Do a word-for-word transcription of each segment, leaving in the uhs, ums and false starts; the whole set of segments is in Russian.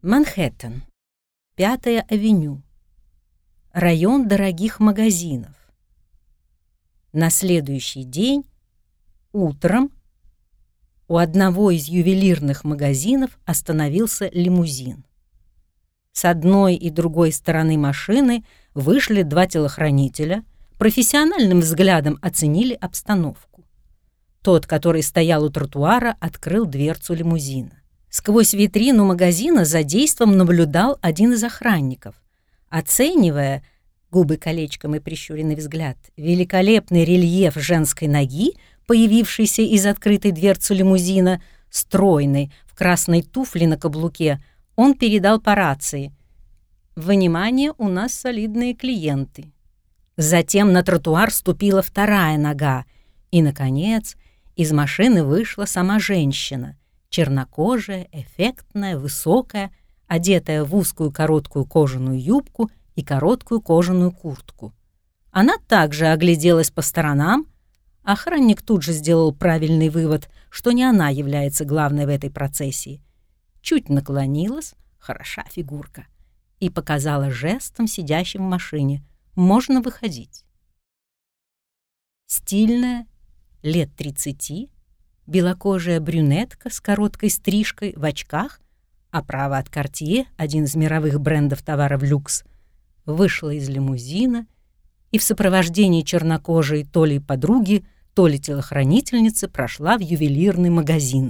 Манхэттен, Пятая авеню, район дорогих магазинов. На следующий день утром у одного из ювелирных магазинов остановился лимузин. С одной и другой стороны машины вышли два телохранителя, профессиональным взглядом оценили обстановку. Тот, который стоял у тротуара, открыл дверцу лимузина. Сквозь витрину магазина за действом наблюдал один из охранников. Оценивая, губы колечком и прищуренный взгляд, великолепный рельеф женской ноги, появившийся из открытой дверцы лимузина, стройной, в красной туфле на каблуке, он передал по рации: «Внимание, у нас солидные клиенты». Затем на тротуар ступила вторая нога, и, наконец, из машины вышла сама женщина, чернокожая, эффектная, высокая, одетая в узкую короткую кожаную юбку и короткую кожаную куртку. Она также огляделась по сторонам. Охранник тут же сделал правильный вывод, что не она является главной в этой процессии. Чуть наклонилась, хороша фигурка, и показала жестом сидящим в машине: «Можно выходить». Стильная, лет тридцати, белокожая брюнетка с короткой стрижкой, в очках, оправа от Cartier, один из мировых брендов товаров люкс, вышла из лимузина и в сопровождении чернокожей то ли подруги, то ли телохранительницы прошла в ювелирный магазин.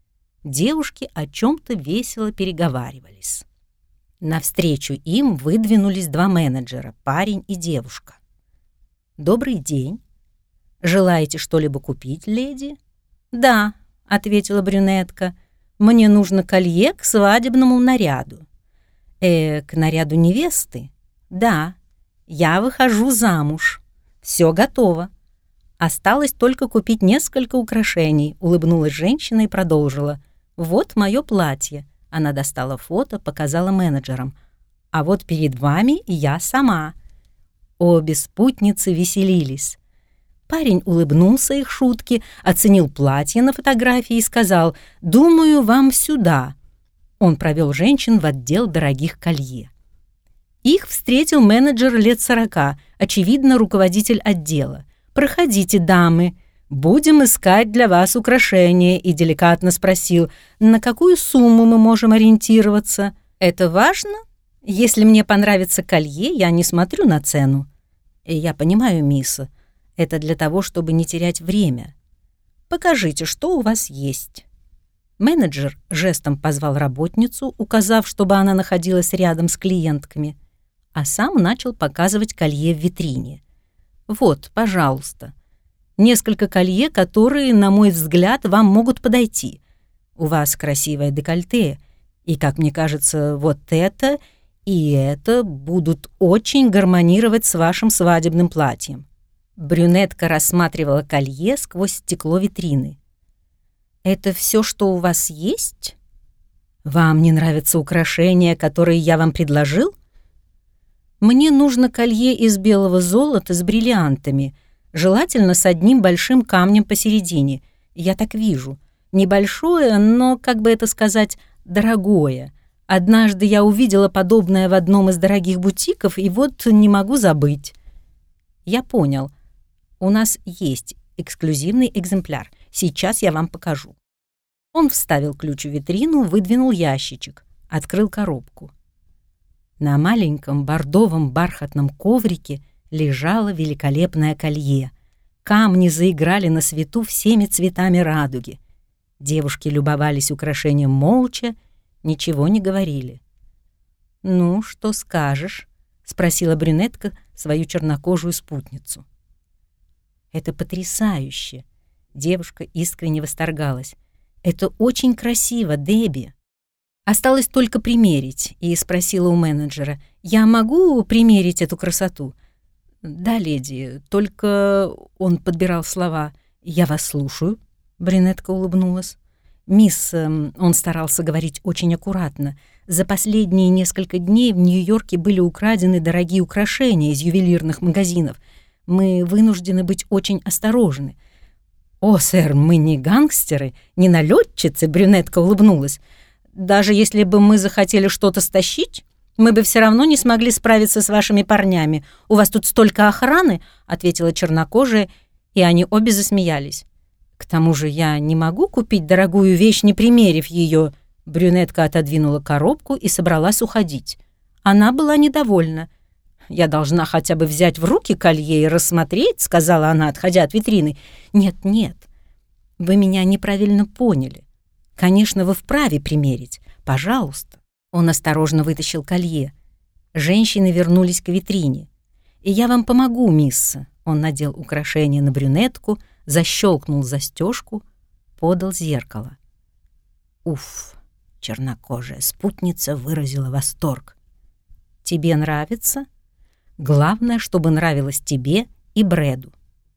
Девушки о чем-то весело переговаривались. Навстречу им выдвинулись два менеджера, парень и девушка. «Добрый день. Желаете что-либо купить, леди?» «Да», — ответила брюнетка, — «мне нужно колье к свадебному наряду». «Э, к наряду невесты?» «Да, я выхожу замуж. Все готово. Осталось только купить несколько украшений», — улыбнулась женщина и продолжила: «Вот мое платье». Она достала фото, показала менеджерам. «А вот перед вами я сама». Обе спутницы веселились. Парень улыбнулся их шутке, оценил платье на фотографии и сказал: «Думаю, вам сюда». Он провел женщин в отдел дорогих колье. Их встретил менеджер лет сорока, очевидно, руководитель отдела. «Проходите, дамы, будем искать для вас украшения», и деликатно спросил: «На какую сумму мы можем ориентироваться? Это важно? Если мне понравится колье, я не смотрю на цену». «Я понимаю, мисс. Это для того, чтобы не терять время. Покажите, что у вас есть». Менеджер жестом позвал работницу, указав, чтобы она находилась рядом с клиентками, а сам начал показывать колье в витрине. «Вот, пожалуйста, несколько колье, которые, на мой взгляд, вам могут подойти. У вас красивое декольте, и, как мне кажется, вот это и это будут очень гармонировать с вашим свадебным платьем». Брюнетка рассматривала колье сквозь стекло витрины. «Это все, что у вас есть? Вам не нравятся украшения, которые я вам предложил? Мне нужно колье из белого золота с бриллиантами, желательно с одним большим камнем посередине. Я так вижу. Небольшое, но, как бы это сказать, дорогое. Однажды я увидела подобное в одном из дорогих бутиков, и вот не могу забыть». «Я понял. У нас есть эксклюзивный экземпляр. Сейчас я вам покажу». Он вставил ключ в витрину, выдвинул ящичек, открыл коробку. На маленьком бордовом бархатном коврике лежало великолепное колье. Камни заиграли на свету всеми цветами радуги. Девушки любовались украшением молча, ничего не говорили. «Ну, что скажешь?» — спросила брюнетка свою чернокожую спутницу. «Это потрясающе!» — девушка искренне восторгалась. «Это очень красиво, Дебби. Осталось только примерить», и спросила у менеджера: «Я могу примерить эту красоту?» «Да, леди, только...» — он подбирал слова. «Я вас слушаю», — брюнетка улыбнулась. «Мисс...» — он старался говорить очень аккуратно. «За последние несколько дней в Нью-Йорке были украдены дорогие украшения из ювелирных магазинов. Мы вынуждены быть очень осторожны». «О, сэр, мы не гангстеры, не налетчицы», — брюнетка улыбнулась. Даже если бы мы захотели что-то стащить, мы бы все равно не смогли справиться с вашими парнями. У вас тут столько охраны», — ответила чернокожая, и они обе засмеялись. «К тому же я не могу купить дорогую вещь, не примерив ее». Брюнетка отодвинула коробку и собралась уходить. Она была недовольна. «Я должна хотя бы взять в руки колье и рассмотреть», — сказала она, отходя от витрины. «Нет, нет, вы меня неправильно поняли. Конечно, вы вправе примерить. Пожалуйста». Он осторожно вытащил колье. Женщины вернулись к витрине. «И я вам помогу, мисс». Он надел украшение на брюнетку, защелкнул застежку, подал зеркало. Уф, чернокожая спутница выразила восторг. «Тебе нравится? Главное, чтобы нравилось тебе и Брэду».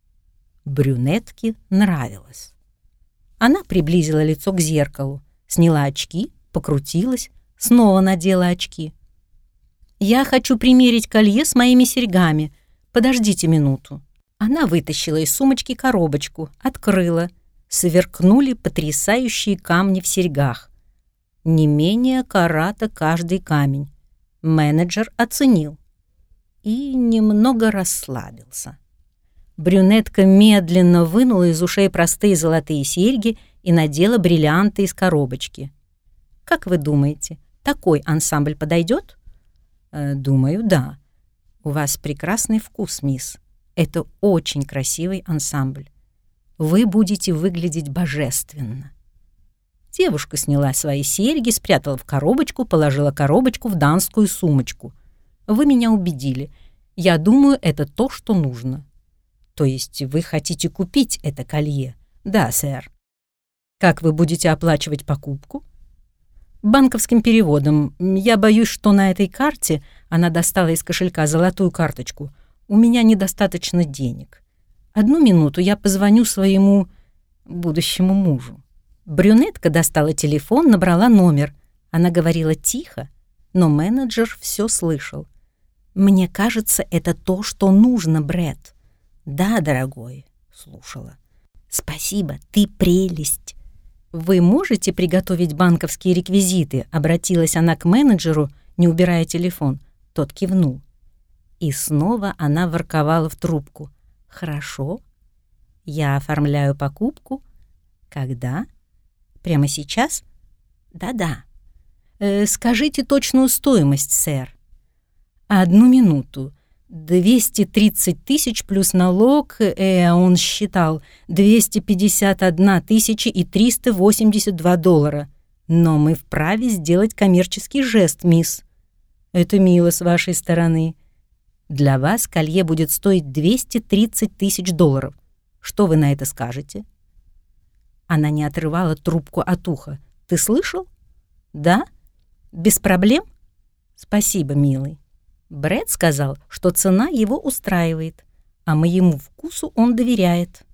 Брюнетке нравилось. Она приблизила лицо к зеркалу, сняла очки, покрутилась, снова надела очки. «Я хочу примерить колье с моими серьгами. Подождите минуту». Она вытащила из сумочки коробочку, открыла. Сверкнули потрясающие камни в серьгах. Не менее карата каждый камень. Менеджер оценил и немного расслабился. Брюнетка медленно вынула из ушей простые золотые серьги и надела бриллианты из коробочки. «Как вы думаете, такой ансамбль подойдет?» э, «Думаю, да. У вас прекрасный вкус, мисс. Это очень красивый ансамбль. Вы будете выглядеть божественно». Девушка сняла свои серьги, спрятала в коробочку, положила коробочку в дамскую сумочку. «Вы меня убедили. Я думаю, это то, что нужно». «То есть вы хотите купить это колье?» «Да, сэр». «Как вы будете оплачивать покупку?» «Банковским переводом. Я боюсь, что на этой карте...» Она достала из кошелька золотую карточку. «У меня недостаточно денег. Одну минуту, я позвоню своему будущему мужу». Брюнетка достала телефон, набрала номер. Она говорила тихо, но менеджер все слышал. «Мне кажется, это то, что нужно, Брэд». «Да, дорогой», — слушала. «Спасибо, ты прелесть». «Вы можете приготовить банковские реквизиты?» — обратилась она к менеджеру, не убирая телефон. Тот кивнул. И снова она ворковала в трубку. «Хорошо. Я оформляю покупку. Когда? Прямо сейчас? Да-да. Э, скажите точную стоимость, сэр». «Одну минуту. двести тридцать тысяч плюс налог, э, он считал, двести пятьдесят одна тысяча и триста восемьдесят два доллара. Но мы вправе сделать коммерческий жест, мисс. Это мило с вашей стороны. Для вас колье будет стоить двести тридцать тысяч долларов. Что вы на это скажете?» Она не отрывала трубку от уха. «Ты слышал? Да? Без проблем? Спасибо, милый. Брэд сказал, что цена его устраивает, а моему вкусу он доверяет».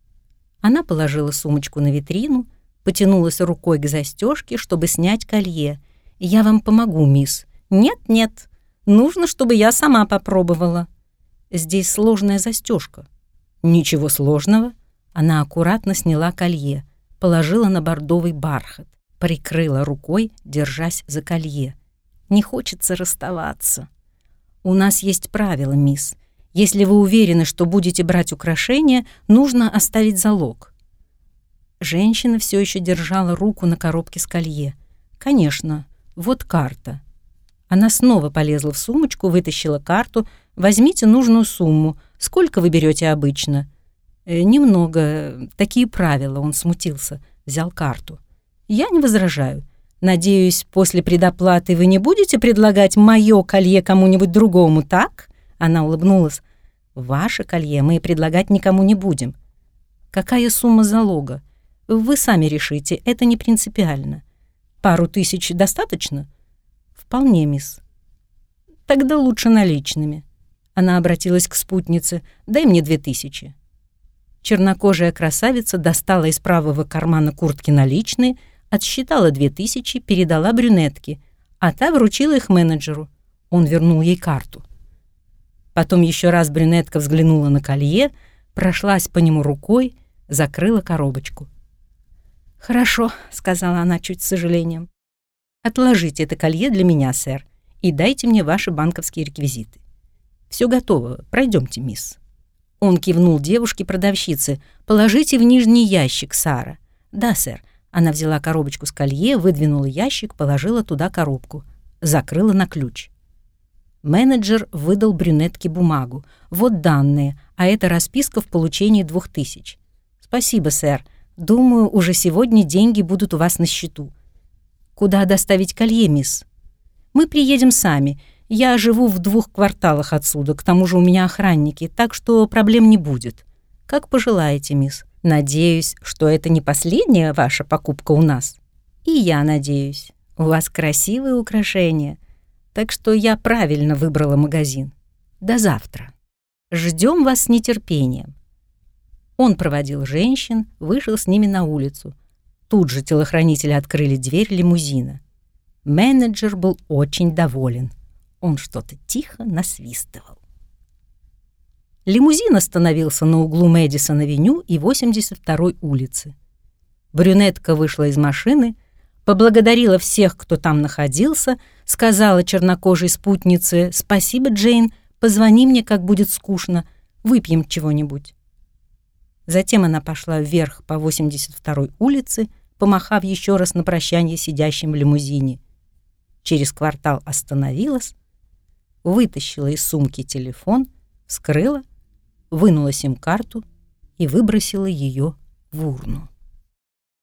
Она положила сумочку на витрину, потянулась рукой к застежке, чтобы снять колье. «Я вам помогу, мисс». «Нет-нет, нужно, чтобы я сама попробовала. Здесь сложная застежка». «Ничего сложного». Она аккуратно сняла колье, положила на бордовый бархат, прикрыла рукой, держась за колье. «Не хочется расставаться». «У нас есть правило, мисс. Если вы уверены, что будете брать украшения, нужно оставить залог». Женщина все еще держала руку на коробке с колье. «Конечно, вот карта». Она снова полезла в сумочку, вытащила карту. «Возьмите нужную сумму. Сколько вы берете обычно?» э, «Немного. Такие правила», — он смутился. Взял карту. «Я не возражаю. Надеюсь, после предоплаты вы не будете предлагать моё колье кому-нибудь другому, так?» Она улыбнулась. «Ваше колье мы предлагать никому не будем». «Какая сумма залога?» «Вы сами решите, это не принципиально». «Пару тысяч достаточно?» «Вполне, мисс». «Тогда лучше наличными». Она обратилась к спутнице. «Дай мне две тысячи». Чернокожая красавица достала из правого кармана куртки наличные, отсчитала две тысячи, передала брюнетке, а та вручила их менеджеру. Он вернул ей карту. Потом еще раз брюнетка взглянула на колье, прошлась по нему рукой, закрыла коробочку. «Хорошо», — сказала она чуть с сожалением. Отложите это колье для меня, сэр, и дайте мне ваши банковские реквизиты. Все готово, пройдемте, мисс». Он кивнул девушке-продавщице. «Положите в нижний ящик, Сара». «Да, сэр». Она взяла коробочку с колье, выдвинула ящик, положила туда коробку. Закрыла на ключ. Менеджер выдал брюнетке бумагу. «Вот данные, а это расписка в получении двух тысяч». «Спасибо, сэр. Думаю, уже сегодня деньги будут у вас на счету». «Куда доставить колье, мисс?» «Мы приедем сами. Я живу в двух кварталах отсюда, к тому же у меня охранники, так что проблем не будет». «Как пожелаете, мисс. Надеюсь, что это не последняя ваша покупка у нас». «И я надеюсь. У вас красивые украшения. Так что я правильно выбрала магазин. До завтра. Ждем вас с нетерпением». Он проводил женщин, вышел с ними на улицу. Тут же телохранители открыли дверь лимузина. Менеджер был очень доволен. Он что-то тихо насвистывал. Лимузин остановился на углу Мэдисон-авеню и восемьдесят второй улицы. Брюнетка вышла из машины, поблагодарила всех, кто там находился, сказала чернокожей спутнице: «Спасибо, Джейн, позвони мне, как будет скучно, выпьем чего-нибудь». Затем она пошла вверх по восемьдесят второй улице, помахав еще раз на прощание сидящим в лимузине. Через квартал остановилась, вытащила из сумки телефон, вскрыла, вынула сим-карту и выбросила ее в урну.